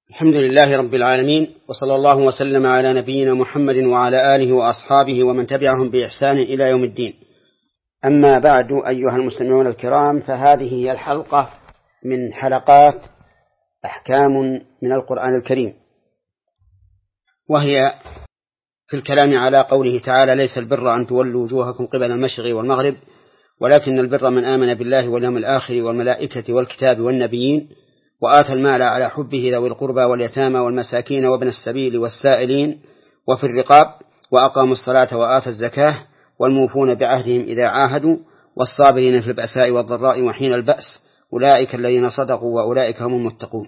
الحمد لله رب العالمين، وصلى الله وسلم على نبينا محمد وعلى آله وأصحابه ومن تبعهم بإحسان إلى يوم الدين. أما بعد، أيها المستمعون الكرام، فهذه هي الحلقة من حلقات أحكام من القرآن الكريم، وهي في الكلام على قوله تعالى: ليس البر أن تولوا وجوهكم قبل المشرق والمغرب ولكن البر من آمن بالله واليوم الآخر والملائكة والكتاب والنبيين وآتى المال على حبه ذوي القربى واليتامى والمساكين وابن السبيل والسائلين وفي الرقاب وأقاموا الصلاة وآتى الزكاة والموفون بعهدهم إذا عاهدوا والصابرين في البأساء والضراء وحين البأس أولئك الذين صدقوا وأولئك هم المتقون.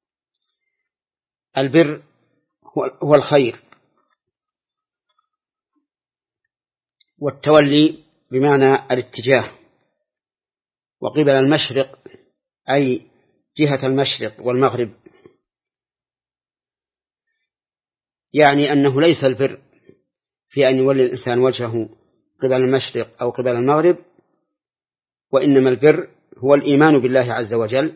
البر هو الخير، والتولي بمعنى الاتجاه، وقبل المشرق أي جهة المشرق والمغرب، يعني أنه ليس البر في أن يولي الإنسان وجهه قبل المشرق أو قبل المغرب، وإنما البر هو الإيمان بالله عز وجل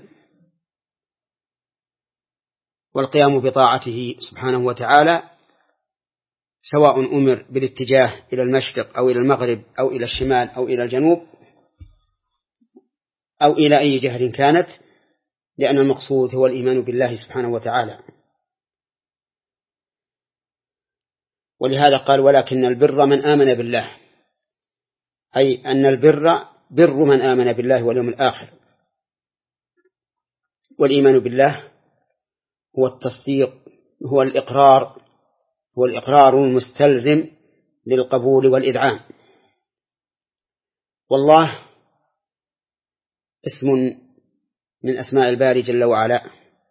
والقيام بطاعته سبحانه وتعالى، سواء أمر بالاتجاه إلى المشرق أو إلى المغرب أو إلى الشمال أو إلى الجنوب أو إلى أي جهة كانت، لأن المقصود هو الإيمان بالله سبحانه وتعالى. ولهذا قال: ولكن البر من آمن بالله، أي أن البر بر من آمن بالله واليوم الآخر. والإيمان بالله هو التصديق، هو الإقرار المستلزم للقبول والإذعان. والله اسم من أسماء الباري جل وعلا،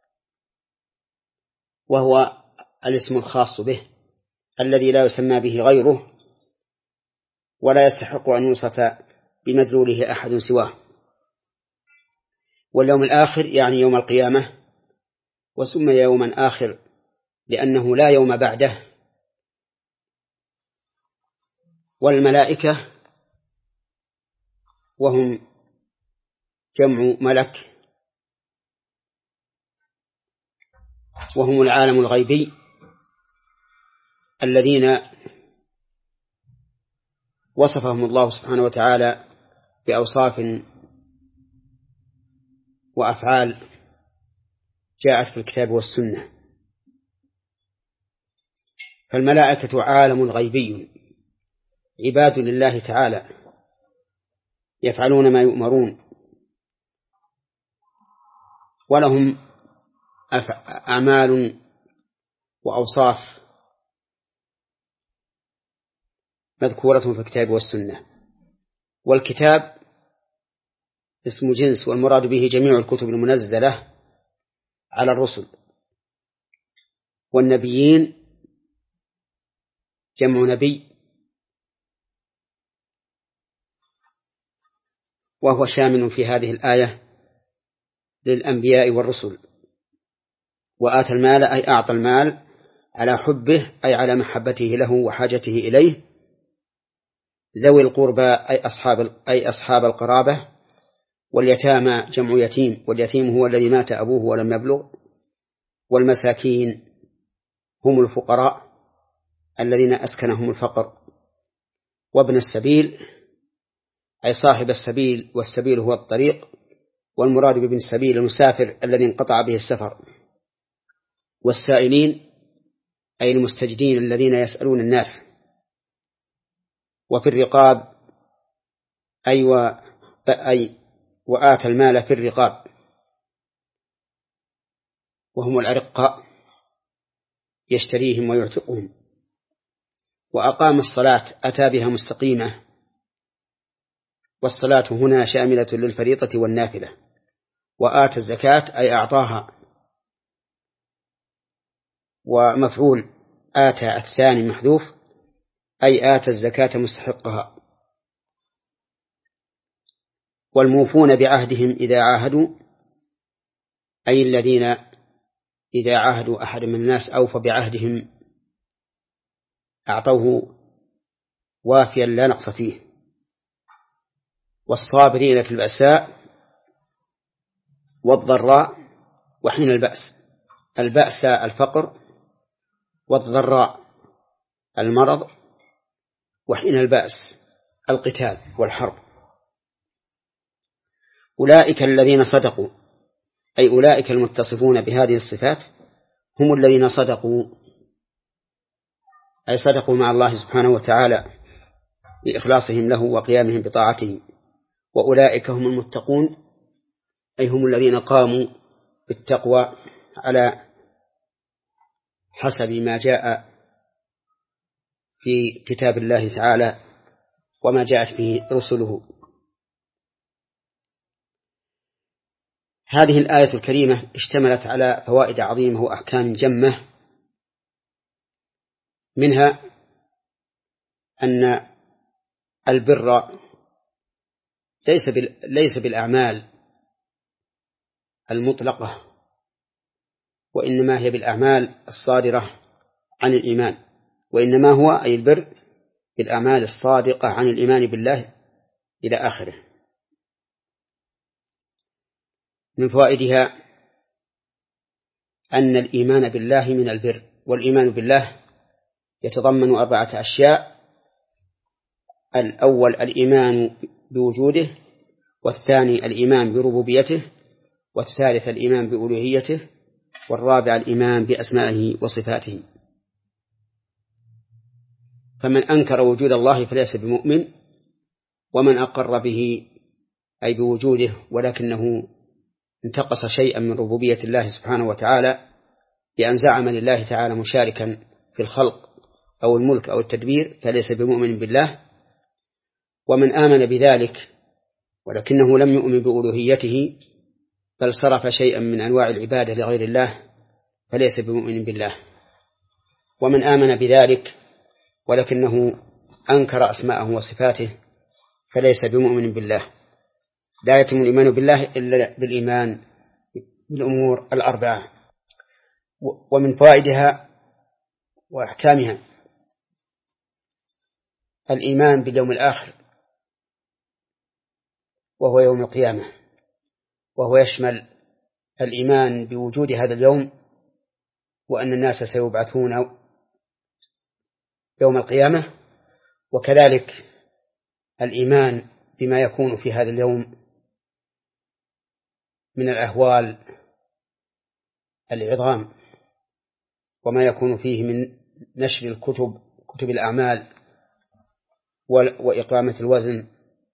وهو الاسم الخاص به الذي لا يسمى به غيره ولا يستحق أن يوصف بمدلوله أحد سواه. واليوم الآخر يعني يوم القيامة، وسمي يوما آخر لأنه لا يوم بعده. والملائكة وهم جمع ملك، وهم العالم الغيبي الذين وصفهم الله سبحانه وتعالى بأوصاف وأفعال جاءت في الكتاب والسنة. فالملائكة عالم غيبي، عباد لله تعالى يفعلون ما يؤمرون، ولهم أعمال وأوصاف مذكورة في الكتاب والسنة. والكتاب اسم جنس، والمراد به جميع الكتب المنزلة على الرسل. والنبيين جمع نبي، وهو شامل في هذه الآية للأنبياء والرسل. وآتى المال أي أعطى المال على حبه أي على محبته له وحاجته إليه، ذوي القربى أي أصحاب القرابة، واليتامى جمع يتيم، واليتيم هو الذي مات أبوه ولم يبلغ، والمساكين هم الفقراء الذين أسكنهم الفقر، وابن السبيل أي صاحب السبيل، والسبيل هو الطريق، والمراد بابن السبيل المسافر الذي انقطع به السفر، والسائلين أي المستجدين الذين يسألون الناس، وفي الرقاب أي وآتى المال في الرقاب، وهم الأرقاء يشتريهم ويعتقهم. وأقام الصلاة أتى بها مستقيمة، والصلاة هنا شاملة للفريضة والنافلة. وآتى الزكاة أي أعطاها، ومفعول آتى الثاني محذوف أي آتى الزكاة مستحقها. والموفون بعهدهم إذا عاهدوا أي الذين إذا عاهدوا أحد من الناس أوفى بعهدهم، أعطوه وافيا لا نقص فيه. والصابرين في البأساء والضراء وحين البأس، البأس الفقر، والضراء المرض، وحين البأس القتال والحرب. أولئك الذين صدقوا، أي أولئك المتصفون بهذه الصفات هم الذين صدقوا، أي صدقوا مع الله سبحانه وتعالى بإخلاصهم له وقيامهم بطاعته. وأولئك هم المتقون، أي هم الذين قاموا بالتقوى على حسب ما جاء في كتاب الله تعالى وما جاءت به رسله. هذه الآية الكريمة اشتملت على فوائد عظيمة وأحكام جمة، منها أن البر ليس بالأعمال المطلقة، وإنما هي بالأعمال الصادرة عن الإيمان، وإنما هو أي البر بالأعمال الصادقة عن الإيمان بالله إلى آخره. من فوائدها أن الإيمان بالله من البر، والإيمان بالله يتضمن 4 أشياء: الأول الإيمان بوجوده، والثاني الإيمان بربوبيته، والثالث الإيمان بألوهيته، والرابع الإيمان بأسمائه وصفاته. فمن أنكر وجود الله فليس بمؤمن، ومن أقر به أي بوجوده ولكنه انتقص شيئا من ربوبية الله سبحانه وتعالى بأن زعم لله تعالى مشاركا في الخلق أو الملك أو التدبير فليس بمؤمن بالله. ومن آمن بذلك ولكنه لم يؤمن بألوهيته بل صرف شيئا من أنواع العبادة لغير الله فليس بمؤمن بالله. ومن آمن بذلك ولكنه أنكر أسماءه وصفاته فليس بمؤمن بالله. لا يتم الإيمان بالله إلا بالإيمان بالأمور 4. ومن فوائدها وأحكامها الإيمان باليوم الآخر، وهو يوم القيامة، وهو يشمل الإيمان بوجود هذا اليوم، وأن الناس سيبعثون يوم القيامة، وكذلك الإيمان بما يكون في هذا اليوم من الأهوال العظام، وما يكون فيه من نشر كتب الأعمال وإقامة الوزن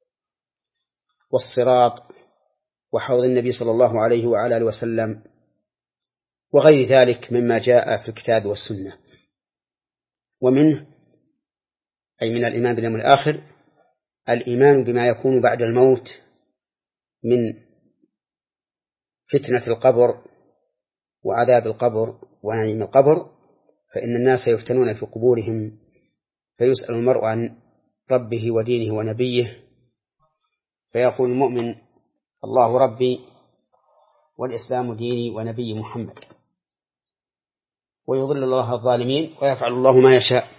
والصراط وحوض النبي صلى الله عليه وعلى آله وسلم وغير ذلك مما جاء في الكتاب والسنة. ومنه أي من الإيمان باليوم الآخر الإيمان بما يكون بعد الموت من فتنة القبر وعذاب القبر ونعيم القبر، فإن الناس يفتنون في قبورهم فيسأل المرء عن ربه ودينه ونبيه، فيقول المؤمن الله ربي والإسلام ديني ونبي محمد، ويضل الله الظالمين ويفعل الله ما يشاء.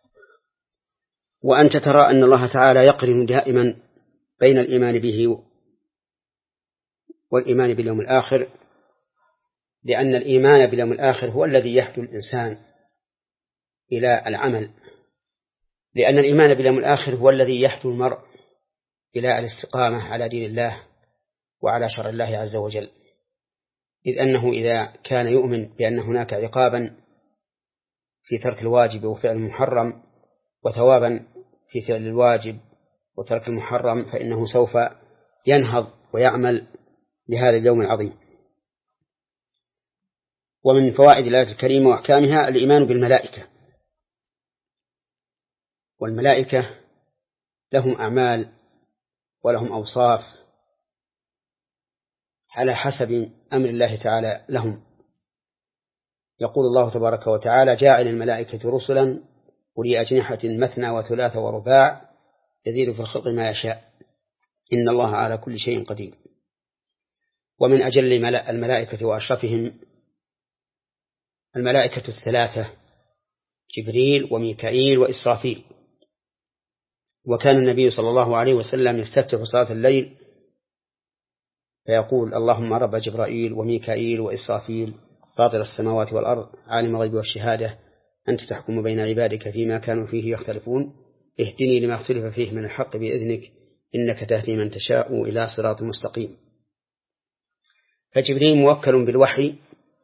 وأنت ترى أن الله تعالى يقرن دائما بين الإيمان به والإيمان باليوم الآخر، لأن الإيمان باليوم الآخر هو الذي يهدي الإنسان إلى العمل، لأن الإيمان باليوم الآخر هو الذي يهدي المرء إلى الاستقامة على دين الله وعلى شرع الله عز وجل، إذ أنه إذا كان يؤمن بأن هناك عقابا في ترك الواجب وفعل المحرم وثوابا في فعل الواجب وترك المحرم، فإنه سوف ينهض ويعمل لهذا اليوم العظيم. ومن فوائد الآية الكريمة وأحكامها الإيمان بالملائكة، والملائكة لهم أعمال ولهم أوصاف على حسب أمر الله تعالى لهم. يقول الله تبارك وتعالى جاعل الملائكة رسلا أولي أجنحة مثنى وثلاث ورباع يزيد في الخلق ما يشاء إن الله على كل شيء قدير. ومن أجل الملائكة وأشرفهم الملائكة 3 جبريل وميكائيل وإسرافيل. وكان النبي صلى الله عليه وسلم يستفتح صلاة الليل فيقول اللهم رب جبرائيل وميكائيل وإسرافيل فاطر السماوات والأرض عالم الغيب والشهادة أنت تحكم بين عبادك فيما كانوا فيه يختلفون اهدني لما اختلف فيه من الحق بإذنك إنك تهدي من تشاء إلى صراط مستقيم. فجبريل موكل بالوحي،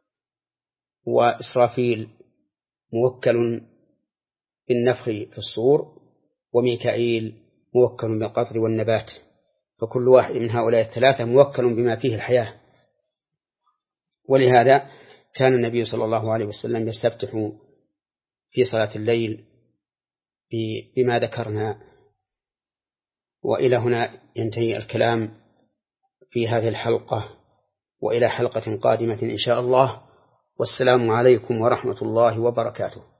وإسرافيل موكل بالنفخ في الصور، وميكائيل موكل بالقطر والنبات، فكل واحد من هؤلاء الثلاثة موكل بما فيه الحياة. ولهذا كان النبي صلى الله عليه وسلم يستفتح في صلاة الليل بما ذكرنا. وإلى هنا ينتهي الكلام في هذه الحلقة، وإلى حلقة قادمة إن شاء الله، والسلام عليكم ورحمة الله وبركاته.